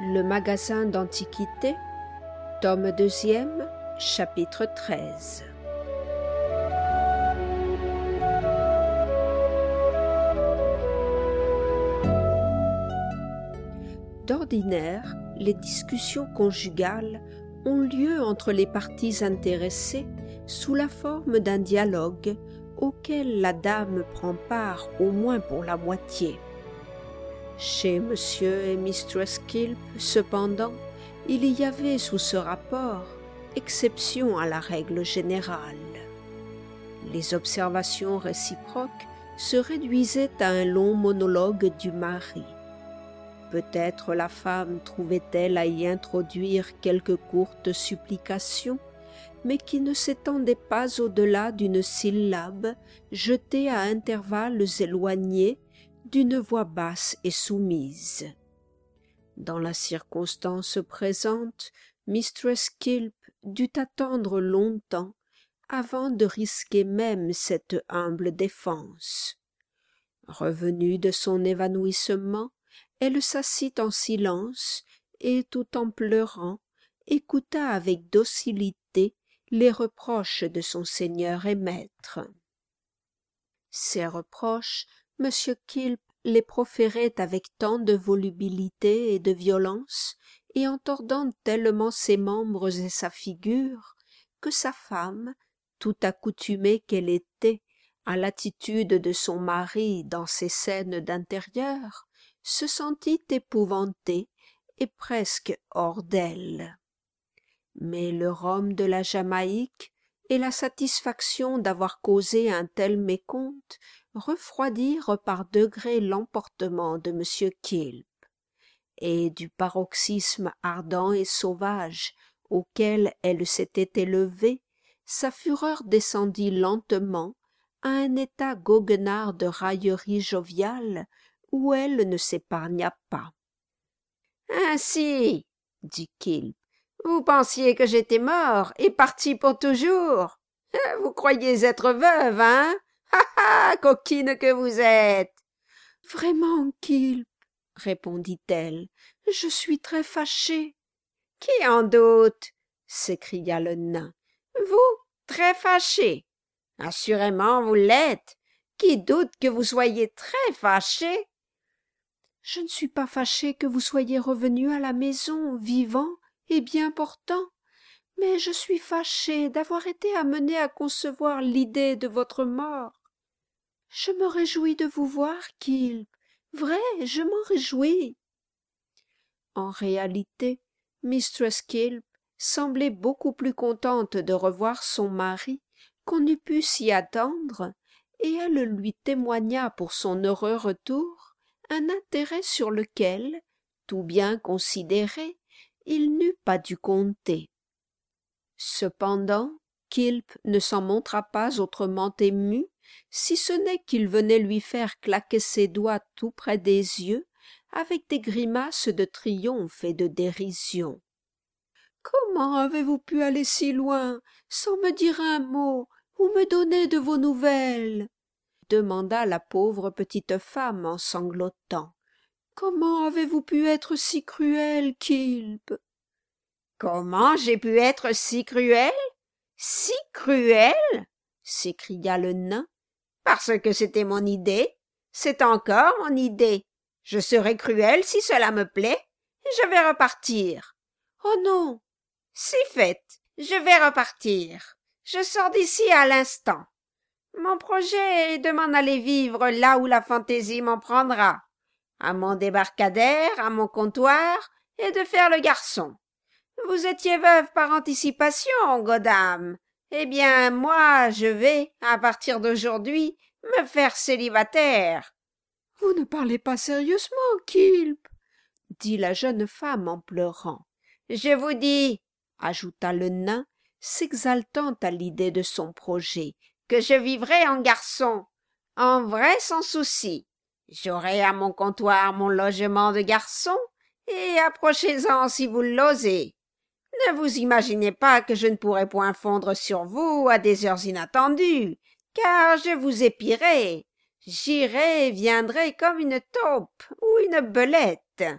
Le magasin d'antiquités, tome 2e, chapitre 13. D'ordinaire, les discussions conjugales ont lieu entre les parties intéressées sous la forme d'un dialogue auquel la dame prend part au moins pour la moitié. Chez Monsieur et Mistress Kilp, cependant, il y avait sous ce rapport exception à la règle générale. Les observations réciproques se réduisaient à un long monologue du mari. Peut-être la femme trouvait-elle à y introduire quelques courtes supplications, mais qui ne s'étendaient pas au-delà d'une syllabe jetée à intervalles éloignés d'une voix basse et soumise. Dans la circonstance présente, Mistress Kilp dut attendre longtemps avant de risquer même cette humble défense. Revenue de son évanouissement, elle s'assit en silence et, tout en pleurant, écouta avec docilité les reproches de son seigneur et maître. Ces reproches, M. Kilp les proférait avec tant de volubilité et de violence, et en tordant tellement ses membres et sa figure, que sa femme, tout accoutumée qu'elle était à l'attitude de son mari dans ces scènes d'intérieur, se sentit épouvantée et presque hors d'elle. Mais le rhum de la Jamaïque et la satisfaction d'avoir causé un tel mécompte refroidirent par degrés l'emportement de M. Kilp, et du paroxysme ardent et sauvage auquel elle s'était élevée, sa fureur descendit lentement à un état goguenard de raillerie joviale où elle ne s'épargna pas. « Ainsi, dit Kilp, vous pensiez que j'étais mort et parti pour toujours. Vous croyez être veuve, hein? Ha, ha, coquine que vous êtes! »« Vraiment, Kilp, répondit-elle, je suis très fâchée. »« Qui en doute? » s'écria le nain. « Vous, très fâché? Assurément, vous l'êtes. Qui doute que vous soyez très fâché? »« Je ne suis pas fâchée que vous soyez revenu à la maison, vivant et bien portant, mais je suis fâchée d'avoir été amenée à concevoir l'idée de votre mort. Je me réjouis de vous voir, Kilp. Vrai, je m'en réjouis. » En réalité, Mistress Kilp semblait beaucoup plus contente de revoir son mari qu'on eût pu s'y attendre, et elle lui témoigna pour son heureux retour un intérêt sur lequel, tout bien considéré, il n'eût pas dû compter. Cependant, Kilp ne s'en montra pas autrement ému, si ce n'est qu'il venait lui faire claquer ses doigts tout près des yeux, avec des grimaces de triomphe et de dérision. « Comment avez-vous pu aller si loin, sans me dire un mot, ou me donner de vos nouvelles ?» demanda la pauvre petite femme en sanglotant. « Comment avez-vous pu être si cruel, Kilp ?» « Comment j'ai pu être si cruel? Si cruel? » s'écria le nain. « Parce que c'était mon idée. C'est encore mon idée. Je serai cruel si cela me plaît, et je vais repartir. »« Oh non !»« Si fait, je vais repartir. Je sors d'ici à l'instant. Mon projet est de m'en aller vivre là où la fantaisie m'en prendra, à mon débarcadère, à mon comptoir, et de faire le garçon. Vous étiez veuve par anticipation, godame. Eh bien, moi, je vais, à partir d'aujourd'hui, me faire célibataire. »« Vous ne parlez pas sérieusement, Kilp, » dit la jeune femme en pleurant. « Je vous dis, » ajouta le nain, s'exaltant à l'idée de son projet, « que je vivrai en garçon, en vrai sans souci. J'aurai à mon comptoir mon logement de garçon, et approchez-en si vous l'osez. Ne vous imaginez pas que je ne pourrai point fondre sur vous à des heures inattendues, car je vous épierai. J'irai et viendrai comme une taupe ou une belette. »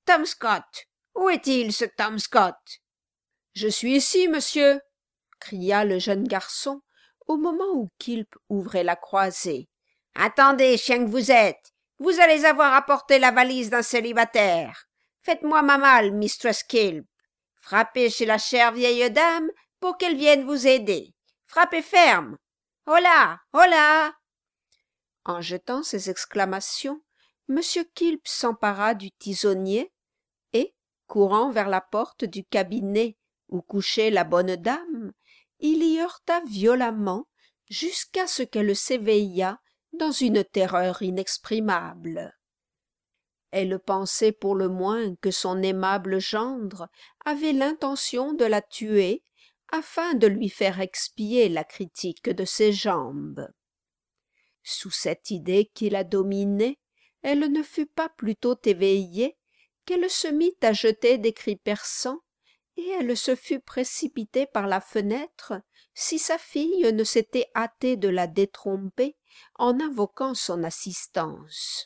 Tom Scott! Où est-il, ce Tom Scott? Je suis ici, monsieur, cria le jeune garçon au moment où Quilp ouvrait la croisée. Attendez, chien que vous êtes! Vous allez avoir à porter la valise d'un célibataire. Faites-moi ma malle, Mistress Quilp. Frappez chez la chère vieille dame pour qu'elle vienne vous aider. Frappez ferme. Hola! Hola! En jetant ces exclamations, M. Quilp s'empara du tisonnier et, courant vers la porte du cabinet où couchait la bonne dame, il y heurta violemment jusqu'à ce qu'elle s'éveillât dans une terreur inexprimable. Elle pensait pour le moins que son aimable gendre avait l'intention de la tuer afin de lui faire expier la critique de ses jambes. Sous cette idée qui la dominait, elle ne fut pas plutôt éveillée qu'elle se mit à jeter des cris perçants, et elle se fût précipitée par la fenêtre si sa fille ne s'était hâtée de la détromper en invoquant son assistance.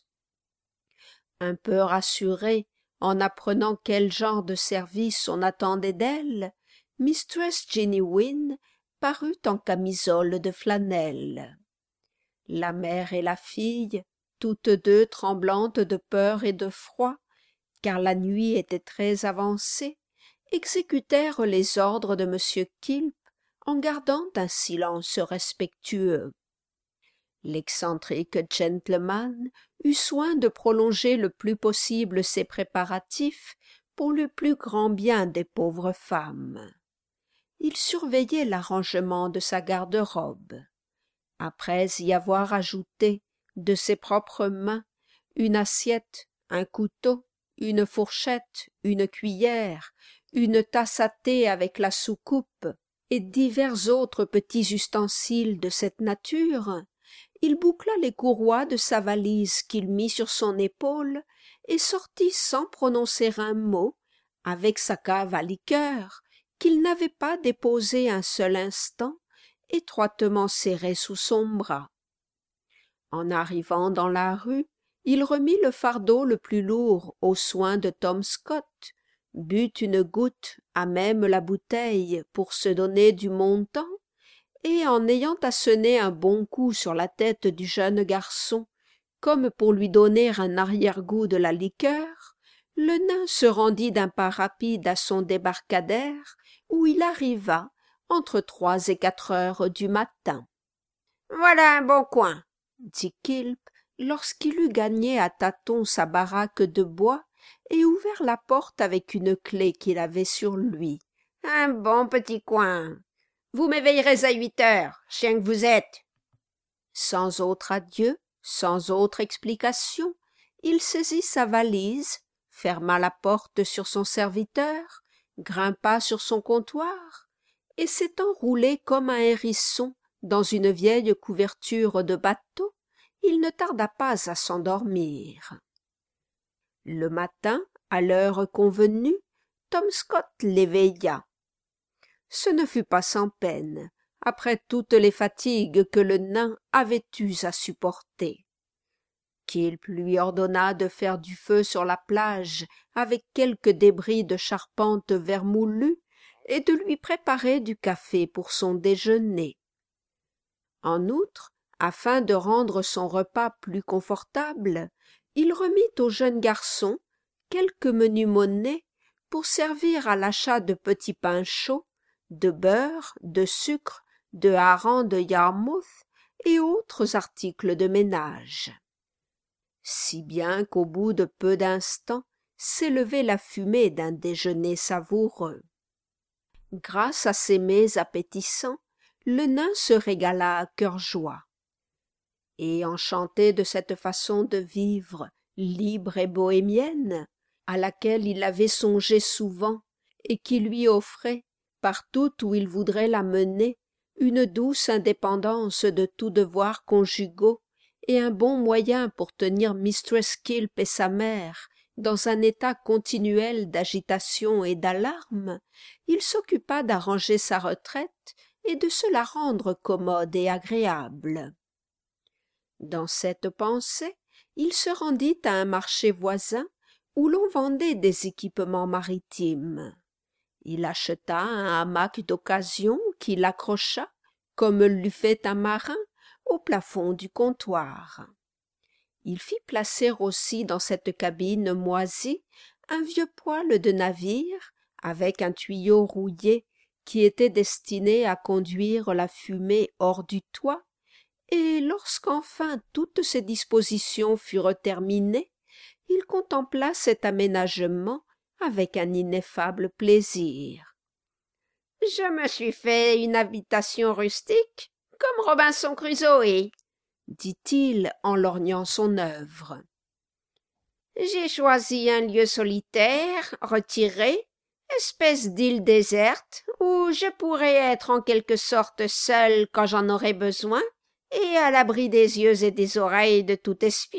Un peu rassurée en apprenant quel genre de service on attendait d'elle, mistress Jenny Wynne parut en camisole de flanelle. La mère et la fille, toutes deux tremblantes de peur et de froid, car la nuit était très avancée, exécutèrent les ordres de M. Quilp en gardant un silence respectueux. L'excentrique gentleman eut soin de prolonger le plus possible ses préparatifs pour le plus grand bien des pauvres femmes. Il surveillait l'arrangement de sa garde-robe. Après y avoir ajouté de ses propres mains une assiette, un couteau, une fourchette, une cuillère, une tasse à thé avec la soucoupe et divers autres petits ustensiles de cette nature, il boucla les courroies de sa valise qu'il mit sur son épaule et sortit sans prononcer un mot, avec sa cave à liqueur, qu'il n'avait pas déposée un seul instant, étroitement serrée sous son bras. En arrivant dans la rue, il remit le fardeau le plus lourd aux soins de Tom Scott, but une goutte à même la bouteille pour se donner du montant, et en ayant assené un bon coup sur la tête du jeune garçon, comme pour lui donner un arrière-goût de la liqueur, le nain se rendit d'un pas rapide à son débarcadère, où il arriva entre 3 et 4 heures du matin. « Voilà un bon coin, » dit Quilp, lorsqu'il eut gagné à tâtons sa baraque de bois et ouvert la porte avec une clef qu'il avait sur lui. « Un bon petit coin. Vous m'éveillerez à 8 heures, chien que vous êtes. » Sans autre adieu, sans autre explication, il saisit sa valise, ferma la porte sur son serviteur, grimpa sur son comptoir, et s'étant roulé comme un hérisson dans une vieille couverture de bateau, il ne tarda pas à s'endormir. Le matin, à l'heure convenue, Tom Scott l'éveilla. Ce ne fut pas sans peine, après toutes les fatigues que le nain avait eues à supporter. Quilp lui ordonna de faire du feu sur la plage avec quelques débris de charpente vermoulue et de lui préparer du café pour son déjeuner. En outre, afin de rendre son repas plus confortable, il remit au jeune garçon quelques menues monnaies pour servir à l'achat de petits pains chauds, de beurre, de sucre, de harengs de Yarmouth et autres articles de ménage. Si bien qu'au bout de peu d'instants s'élevait la fumée d'un déjeuner savoureux. Grâce à ces mets appétissants, le nain se régala à cœur joie. Et enchanté de cette façon de vivre libre et bohémienne, à laquelle il avait songé souvent et qui lui offrait, partout où il voudrait la mener, une douce indépendance de tous devoirs conjugaux et un bon moyen pour tenir mistress Quilp et sa mère dans un état continuel d'agitation et d'alarme, il s'occupa d'arranger sa retraite et de se la rendre commode et agréable. Dans cette pensée, il se rendit à un marché voisin où l'on vendait des équipements maritimes. Il acheta un hamac d'occasion qu'il accrocha, comme l'eût fait un marin, au plafond du comptoir. Il fit placer aussi dans cette cabine moisie un vieux poêle de navire avec un tuyau rouillé qui était destiné à conduire la fumée hors du toit, et lorsqu'enfin toutes ces dispositions furent terminées, il contempla cet aménagement avec un ineffable plaisir. « Je me suis fait une habitation rustique, comme Robinson Crusoe, » dit-il en lorgnant son œuvre. « J'ai choisi un lieu solitaire, retiré, espèce d'île déserte, où je pourrais être en quelque sorte seul quand j'en aurai besoin, et à l'abri des yeux et des oreilles de tout espion.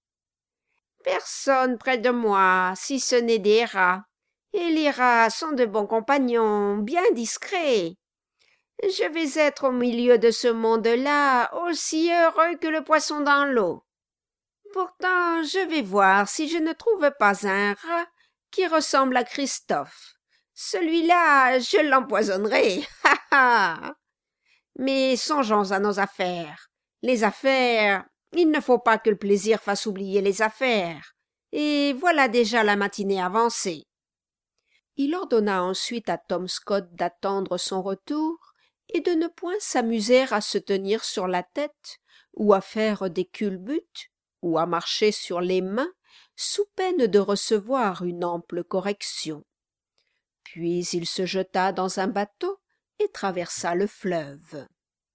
Personne près de moi, si ce n'est des rats, et les rats sont de bons compagnons, bien discrets. Je vais être au milieu de ce monde-là, aussi heureux que le poisson dans l'eau. Pourtant, je vais voir si je ne trouve pas un rat qui ressemble à Christophe. Celui-là, je l'empoisonnerai, ha ha! Mais songeons à nos affaires. Les affaires, il ne faut pas que le plaisir fasse oublier les affaires. Et voilà déjà la matinée avancée. » Il ordonna ensuite à Tom Scott d'attendre son retour et de ne point s'amuser à se tenir sur la tête, ou à faire des culbutes, ou à marcher sur les mains, sous peine de recevoir une ample correction. Puis il se jeta dans un bateau et traversa le fleuve.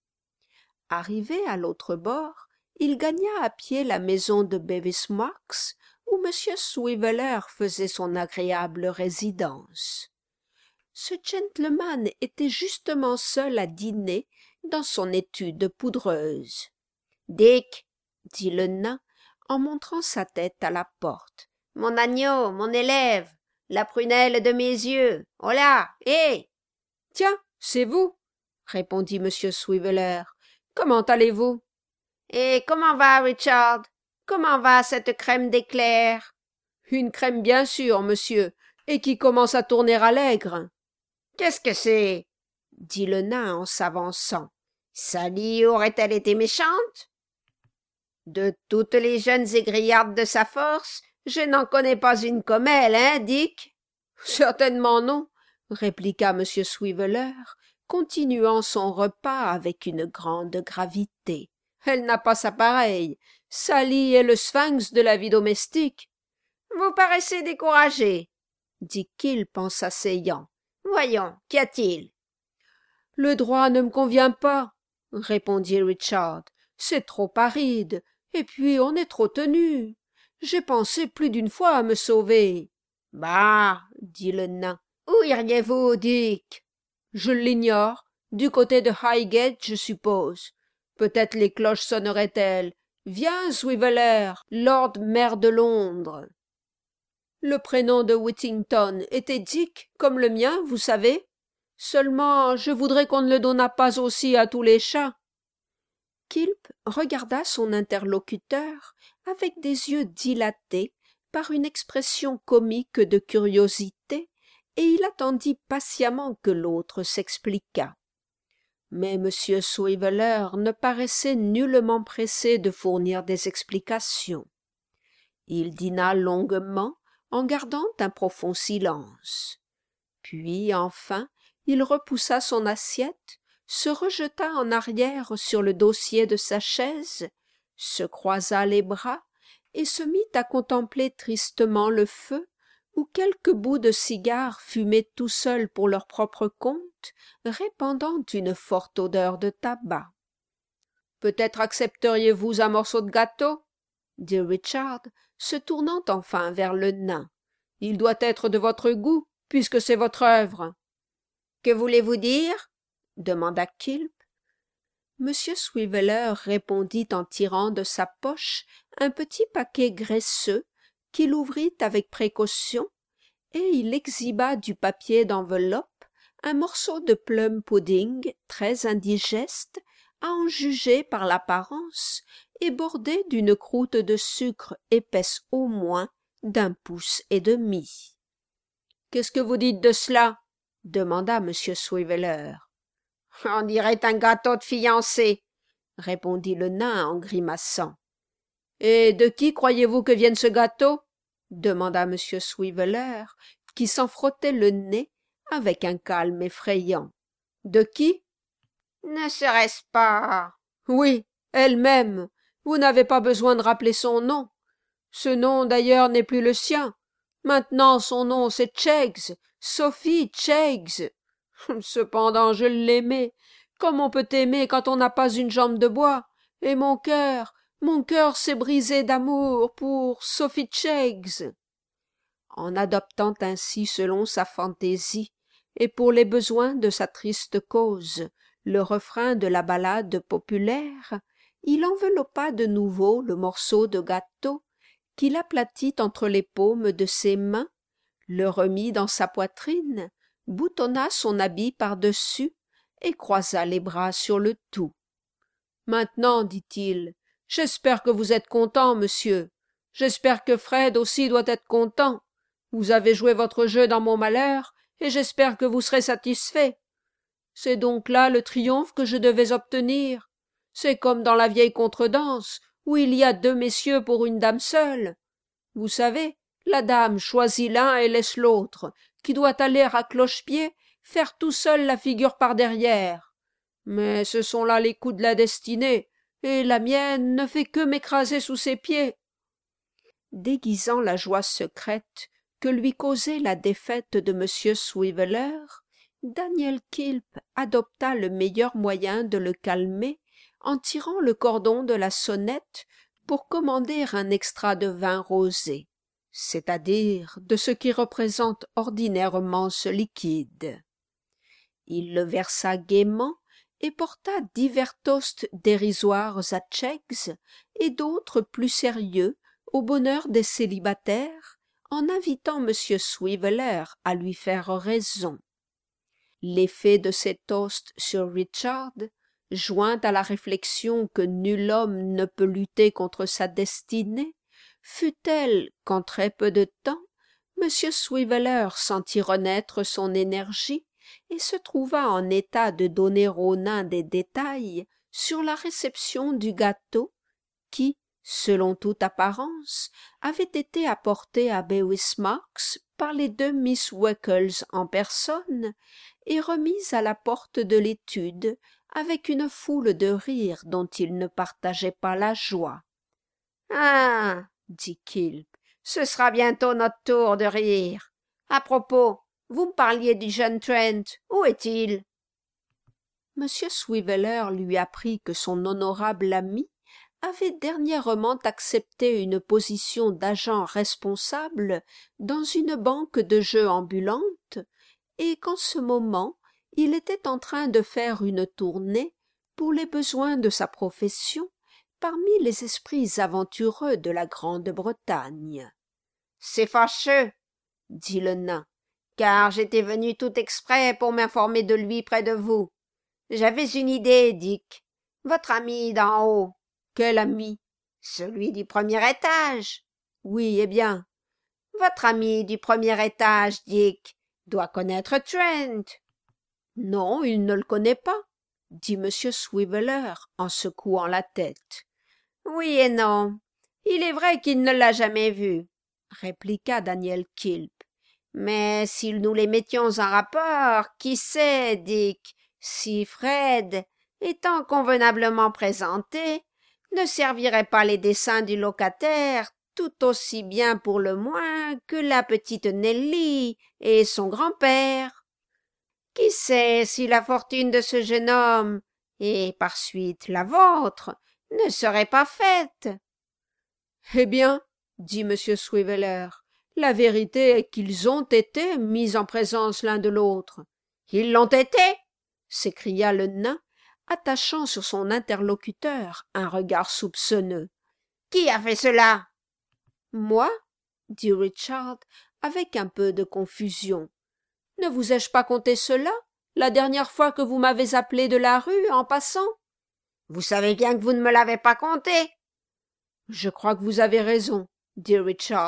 Arrivé à l'autre bord, il gagna à pied la maison de Bevis Marks, où M. Swiveller faisait son agréable résidence. Ce gentleman était justement seul à dîner dans son étude poudreuse. « Dick, » dit le nain, en montrant sa tête à la porte, « mon agneau, mon élève, la prunelle de mes yeux, holà, hé !»« Tiens, c'est vous !» répondit M. Swiveller. « Comment allez-vous ?»« Et comment va, Richard? Comment va cette crème d'éclair ?»« Une crème bien sûre, monsieur, et qui commence à tourner à l'aigre. »« Qu'est-ce que c'est ?» dit le nain en s'avançant. « Sally aurait-elle été méchante ?» De toutes les jeunes égrillardes de sa force, je n'en connais pas une comme elle, hein, Dick? Certainement non, répliqua M. Swiveller, continuant son repas avec une grande gravité. Elle n'a pas sa pareille. Sally est le sphinx de la vie domestique. Vous paraissez découragé, dit Quilp en s'asseyant. Voyons, qu'y a-t-il? Le droit ne me convient pas, répondit Richard. C'est trop aride, et puis on est trop tenu. J'ai pensé plus d'une fois à me sauver. Bah, dit le nain, où iriez-vous, Dick? Je l'ignore. Du côté de Highgate, je suppose. Peut-être les cloches sonneraient-elles. Viens, Swiveller, Lord maire de Londres. Le prénom de Whittington était Dick, comme le mien, vous savez. Seulement, je voudrais qu'on ne le donnât pas aussi à tous les chats. Quilp regarda son interlocuteur avec des yeux dilatés par une expression comique de curiosité, et il attendit patiemment que l'autre s'expliquât. Mais M. Swiveller ne paraissait nullement pressé de fournir des explications. Il dîna longuement en gardant un profond silence. Puis, enfin, il repoussa son assiette, se rejeta en arrière sur le dossier de sa chaise, se croisa les bras et se mit à contempler tristement le feu où quelques bouts de cigares fumaient tout seuls pour leur propre compte, répandant une forte odeur de tabac. « Peut-être accepteriez-vous un morceau de gâteau ?» dit Richard, se tournant enfin vers le nain. « Il doit être de votre goût, puisque c'est votre œuvre. »« Que voulez-vous dire ?» demanda Quilp. M. Swiveller répondit en tirant de sa poche un petit paquet graisseux qu'il ouvrit avec précaution, et il exhiba du papier d'enveloppe un morceau de plum-pudding très indigeste, à en juger par l'apparence, et bordé d'une croûte de sucre épaisse au moins d'1,5 pouce. Qu'est-ce que vous dites de cela? Demanda M. Swiveller. On dirait un gâteau de fiancée, répondit le nain en grimaçant. Et de qui croyez-vous que vienne ce gâteau? Demanda M. Swiveller, qui s'en frottait le nez avec un calme effrayant. De qui? Ne serait-ce pas... Oui, elle-même. Vous n'avez pas besoin de rappeler son nom. Ce nom, d'ailleurs, n'est plus le sien. Maintenant, son nom, c'est Cheggs, Sophie Cheggs. Cependant, je l'aimais, comme on peut aimer quand on n'a pas une jambe de bois, et mon cœur s'est brisé d'amour pour Sophie Cheggs. En adoptant ainsi selon sa fantaisie, et pour les besoins de sa triste cause, le refrain de la ballade populaire, il enveloppa de nouveau le morceau de gâteau, qu'il aplatit entre les paumes de ses mains, le remit dans sa poitrine, boutonna son habit par-dessus et croisa les bras sur le tout. « Maintenant, dit-il, j'espère que vous êtes content, monsieur. J'espère que Fred aussi doit être content. Vous avez joué votre jeu dans mon malheur, et j'espère que vous serez satisfait. C'est donc là le triomphe que je devais obtenir. C'est comme dans la vieille contredanse, où il y a 2 messieurs pour une dame seule. Vous savez, la dame choisit l'un et laisse l'autre, qui doit aller à cloche-pied faire tout seul la figure par derrière. Mais ce sont là les coups de la destinée, et la mienne ne fait que m'écraser sous ses pieds. » Déguisant la joie secrète que lui causait la défaite de M. Swiveller, Daniel Quilp adopta le meilleur moyen de le calmer en tirant le cordon de la sonnette pour commander un extra de vin rosé, c'est-à-dire de ce qui représente ordinairement ce liquide. Il le versa gaiement et porta divers toasts dérisoires à Cheggs et d'autres plus sérieux au bonheur des célibataires, en invitant M. Swiveller à lui faire raison. L'effet de ces toasts sur Richard, joint à la réflexion que nul homme ne peut lutter contre sa destinée, fut tel qu'en très peu de temps, M. Swiveller sentit renaître son énergie et se trouva en état de donner au nain des détails sur la réception du gâteau qui, selon toute apparence, avait été apporté à Bevis Marks par les 2 Miss Weckles en personne et remis à la porte de l'étude avec une foule de rires dont il ne partageait pas la joie. « Ah, dit Quilp, ce sera bientôt notre tour de rire. À propos, vous me parliez du jeune Trent. Où est-il? » M. Swiveller lui apprit que son honorable ami avait dernièrement accepté une position d'agent responsable dans une banque de jeux ambulante et qu'en ce moment il était en train de faire une tournée pour les besoins de sa profession parmi les esprits aventureux de la Grande-Bretagne. « C'est fâcheux, dit le nain, car j'étais venu tout exprès pour m'informer de lui près de vous. J'avais une idée, Dick. Votre ami d'en haut. » « Quel ami? »« Celui du premier étage. »« Oui, eh bien. »« Votre ami du premier étage, Dick, doit connaître Trent. »« Non, il ne le connaît pas, » dit M. Swiveller en secouant la tête. « Oui et non. Il est vrai qu'il ne l'a jamais vu, » répliqua Daniel Quilp. « Mais si nous les mettions en rapport, qui sait, Dick, si Fred, étant convenablement présenté, ne servirait pas les desseins du locataire tout aussi bien pour le moins que la petite Nelly et son grand-père. Qui sait si la fortune de ce jeune homme, et par suite la vôtre, ne serait pas faite? » « Eh bien, dit M. Swiveller, la vérité est qu'ils ont été mis en présence l'un de l'autre. »« Ils l'ont été ?» s'écria le nain, attachant sur son interlocuteur un regard soupçonneux. « Qui a fait cela? »« Moi, dit Richard avec un peu de confusion. Ne vous ai-je pas conté cela, la dernière fois que vous m'avez appelé de la rue en passant? »« Vous savez bien que vous ne me l'avez pas conté. »« Je crois que vous avez raison, dit Richard.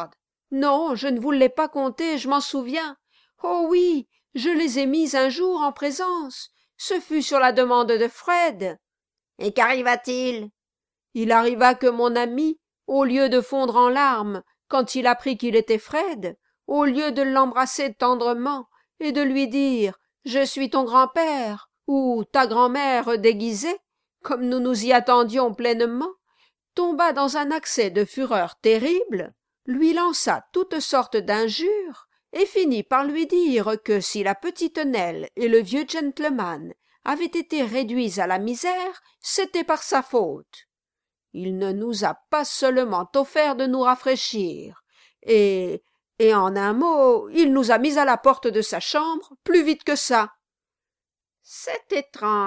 Non, je ne vous l'ai pas conté, je m'en souviens. Oh oui, je les ai mises un jour en présence. Ce fut sur la demande de Fred. Et qu'arriva-t-il? Il arriva que mon ami, au lieu de fondre en larmes quand il apprit qu'il était Fred, au lieu de l'embrasser tendrement et de lui dire « Je suis ton grand-père » ou « ta grand-mère déguisée », comme nous nous y attendions pleinement, tomba dans un accès de fureur terrible, lui lança toutes sortes d'injures et finit par lui dire que si la petite Nell et le vieux gentleman avaient été réduits à la misère, c'était par sa faute. Il ne nous a pas seulement offert de nous rafraîchir, et en un mot, il nous a mis à la porte de sa chambre plus vite que ça. « C'est étrange, »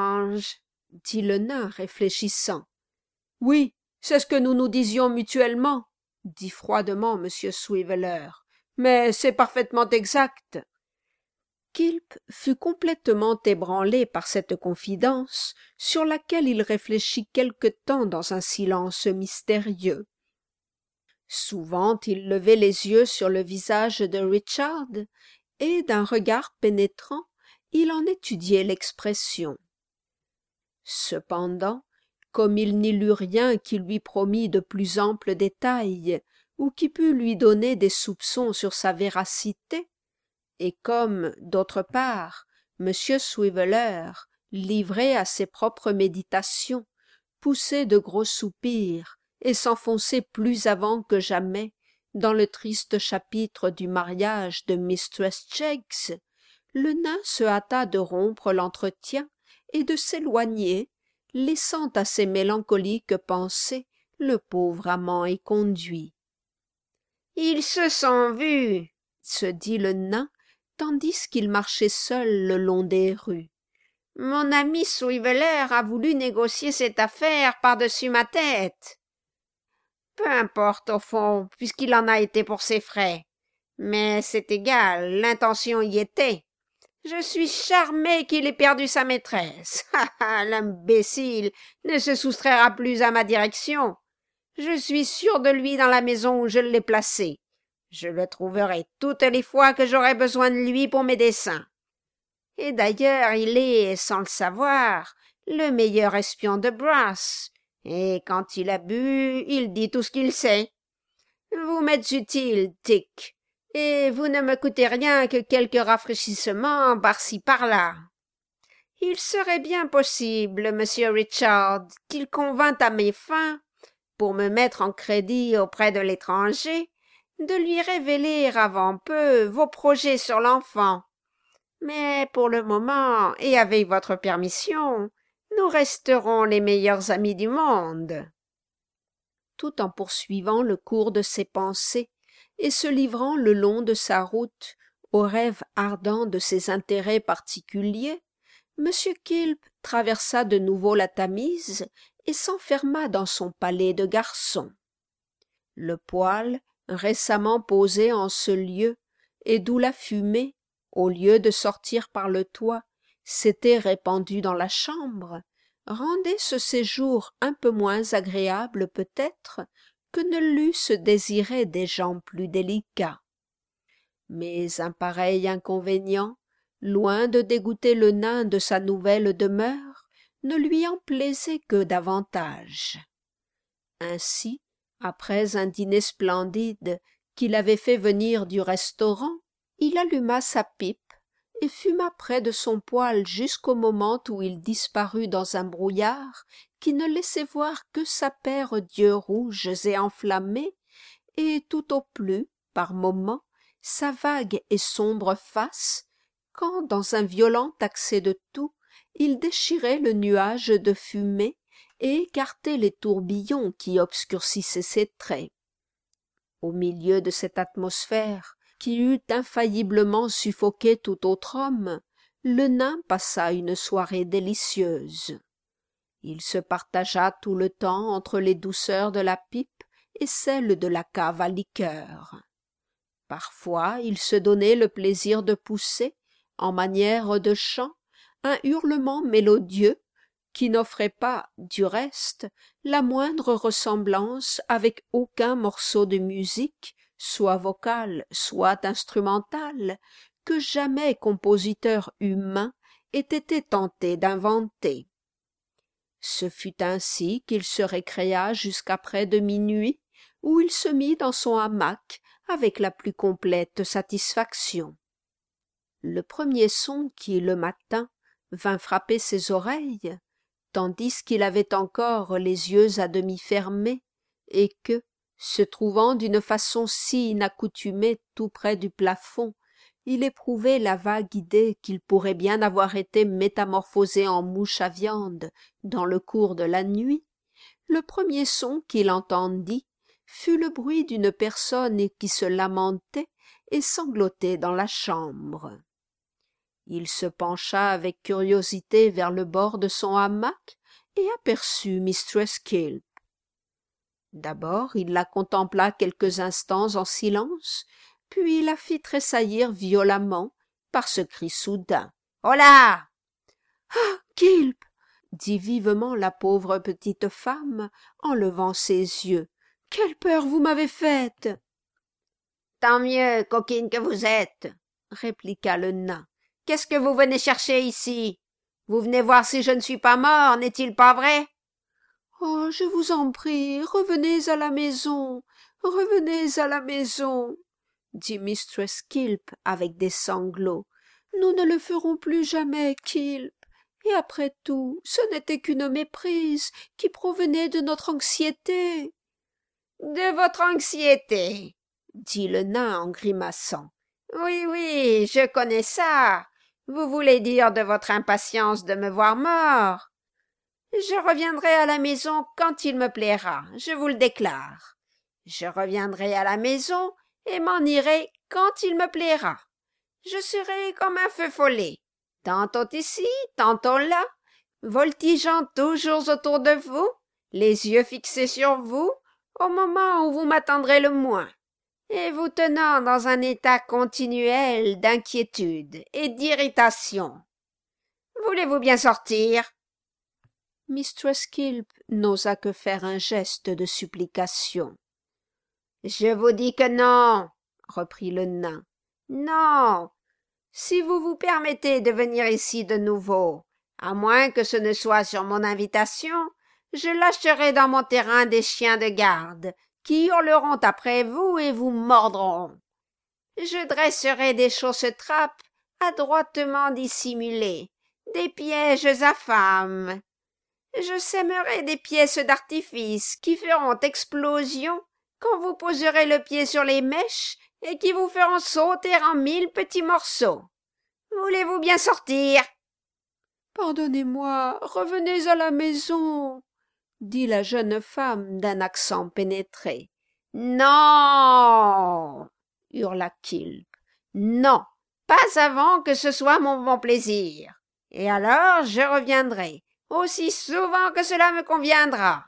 dit le nain réfléchissant. « Oui, c'est ce que nous nous disions mutuellement, » dit froidement M. Swiveller, « mais c'est parfaitement exact. » Quilp fut complètement ébranlé par cette confidence, sur laquelle il réfléchit quelque temps dans un silence mystérieux. Souvent il levait les yeux sur le visage de Richard, et d'un regard pénétrant, il en étudiait l'expression. Cependant, comme il n'y lut rien qui lui promît de plus amples détails, ou qui pût lui donner des soupçons sur sa véracité, et comme, d'autre part, M. Swiveller, livré à ses propres méditations, poussait de gros soupirs et s'enfonçait plus avant que jamais dans le triste chapitre du mariage de Mistress Cheggs, le nain se hâta de rompre l'entretien et de s'éloigner, laissant à ses mélancoliques pensées le pauvre amant éconduit. « Ils se sont vus, » se dit le nain, tandis qu'il marchait seul le long des rues. « Mon ami Swiveller a voulu négocier cette affaire par-dessus ma tête. Peu importe au fond, puisqu'il en a été pour ses frais. Mais c'est égal, l'intention y était. Je suis charmé qu'il ait perdu sa maîtresse. Ha ha, l'imbécile ne se soustraira plus à ma direction. Je suis sûr de lui dans la maison où je l'ai placé. Je le trouverai toutes les fois que j'aurai besoin de lui pour mes dessins. Et d'ailleurs, il est, sans le savoir, le meilleur espion de Brass. Et quand il a bu, il dit tout ce qu'il sait. Vous m'êtes utile, Dick, et vous ne me coûtez rien que quelques rafraîchissements par-ci par-là. Il serait bien possible, monsieur Richard, qu'il convînt à mes fins, pour me mettre en crédit auprès de l'étranger, de lui révéler avant peu vos projets sur l'enfant. Mais pour le moment, et avec votre permission, nous resterons les meilleurs amis du monde. » Tout en poursuivant le cours de ses pensées et se livrant le long de sa route aux rêves ardents de ses intérêts particuliers, M. Quilp traversa de nouveau la Tamise et s'enferma dans son palais de garçon. Le poêle, récemment posé en ce lieu, et d'où la fumée, au lieu de sortir par le toit, s'était répandue dans la chambre, rendait ce séjour un peu moins agréable peut-être que ne l'eussent désiré des gens plus délicats. Mais un pareil inconvénient, loin de dégoûter le nain de sa nouvelle demeure, ne lui en plaisait que davantage. Ainsi, après un dîner splendide qu'il avait fait venir du restaurant, il alluma sa pipe et fuma près de son poêle jusqu'au moment où il disparut dans un brouillard qui ne laissait voir que sa paire d'yeux rouges et enflammés, et tout au plus, par moments, sa vague et sombre face, quand, dans un violent accès de toux, il déchirait le nuage de fumée et écartait les tourbillons qui obscurcissaient ses traits. Au milieu de cette atmosphère, qui eût infailliblement suffoqué tout autre homme, le nain passa une soirée délicieuse. Il se partagea tout le temps entre les douceurs de la pipe et celles de la cave à liqueurs. Parfois il se donnait le plaisir de pousser, en manière de chant, un hurlement mélodieux qui n'offrait pas, du reste, la moindre ressemblance avec aucun morceau de musique, soit vocale, soit instrumentale, que jamais compositeur humain ait été tenté d'inventer. Ce fut ainsi qu'il se récréa jusqu'à près de minuit, où il se mit dans son hamac avec la plus complète satisfaction. Le premier son qui, le matin, vint frapper ses oreilles, tandis qu'il avait encore les yeux à demi fermés, et que, se trouvant d'une façon si inaccoutumée tout près du plafond, il éprouvait la vague idée qu'il pourrait bien avoir été métamorphosé en mouche à viande dans le cours de la nuit, le premier son qu'il entendit fut le bruit d'une personne qui se lamentait et sanglotait dans la chambre. Il se pencha avec curiosité vers le bord de son hamac et aperçut mistress Kilp. D'abord il la contempla quelques instants en silence, puis la fit tressaillir violemment par ce cri soudain. « Oh là !»« Ah, Kilp !» dit vivement la pauvre petite femme en levant ses yeux. « Quelle peur vous m'avez faite !»« Tant mieux, coquine que vous êtes !» répliqua le nain. « Qu'est-ce que vous venez chercher ici? Vous venez voir si je ne suis pas mort, n'est-il pas vrai? » « Oh, je vous en prie, revenez à la maison, revenez à la maison !» dit mistress Kilp avec des sanglots. « Nous ne le ferons plus jamais, Kilp. Et après tout, ce n'était qu'une méprise qui provenait de notre anxiété. »« De votre anxiété !» dit le nain en grimaçant. « Oui, oui, je connais ça. Vous voulez dire de votre impatience de me voir mort. Je reviendrai à la maison quand il me plaira, je vous le déclare. Je reviendrai à la maison et m'en irai quand il me plaira. Je serai comme un feu follet, tantôt ici, tantôt là, voltigeant toujours autour de vous, les yeux fixés sur vous, au moment où vous m'attendrez le moins, et vous tenant dans un état continuel d'inquiétude et d'irritation. Voulez-vous bien sortir? » Mistress Kilp n'osa que faire un geste de supplication. « Je vous dis que non, » reprit le nain. « Non, si vous vous permettez de venir ici de nouveau, à moins que ce ne soit sur mon invitation, je lâcherai dans mon terrain des chiens de garde qui hurleront après vous et vous mordront. Je dresserai des chaussetrappes adroitement dissimulées, des pièges infâmes. Je sèmerai des pièces d'artifice qui feront explosion quand vous poserez le pied sur les mèches et qui vous feront sauter en 1000 petits morceaux. Voulez-vous bien sortir? »« Pardonnez-moi, revenez à la maison, » dit la jeune femme d'un accent pénétré. « Non !» hurla Kilp. « Non, pas avant que ce soit mon bon plaisir. Et alors je reviendrai, aussi souvent que cela me conviendra.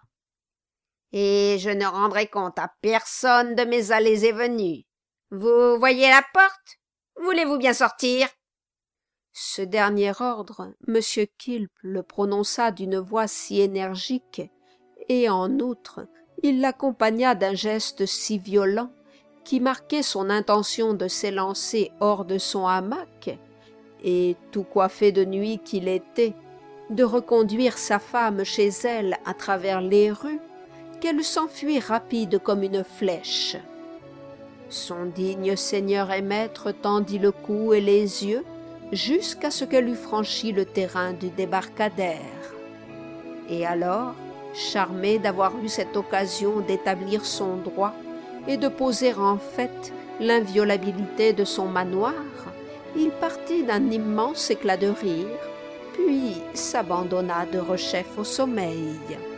Et je ne rendrai compte à personne de mes allées et venues. Vous voyez la porte? Voulez-vous bien sortir? » Ce dernier ordre, M. Kilp le prononça d'une voix si énergique, et en outre, il l'accompagna d'un geste si violent qui marquait son intention de s'élancer hors de son hamac, et, tout coiffé de nuit qu'il était, de reconduire sa femme chez elle à travers les rues, qu'elle s'enfuit rapide comme une flèche. Son digne seigneur et maître tendit le cou et les yeux jusqu'à ce qu'elle eût franchi le terrain du débarcadère. Et alors, charmé d'avoir eu cette occasion d'établir son droit et de poser en fait l'inviolabilité de son manoir, il partit d'un immense éclat de rire, puis s'abandonna de rechef au sommeil.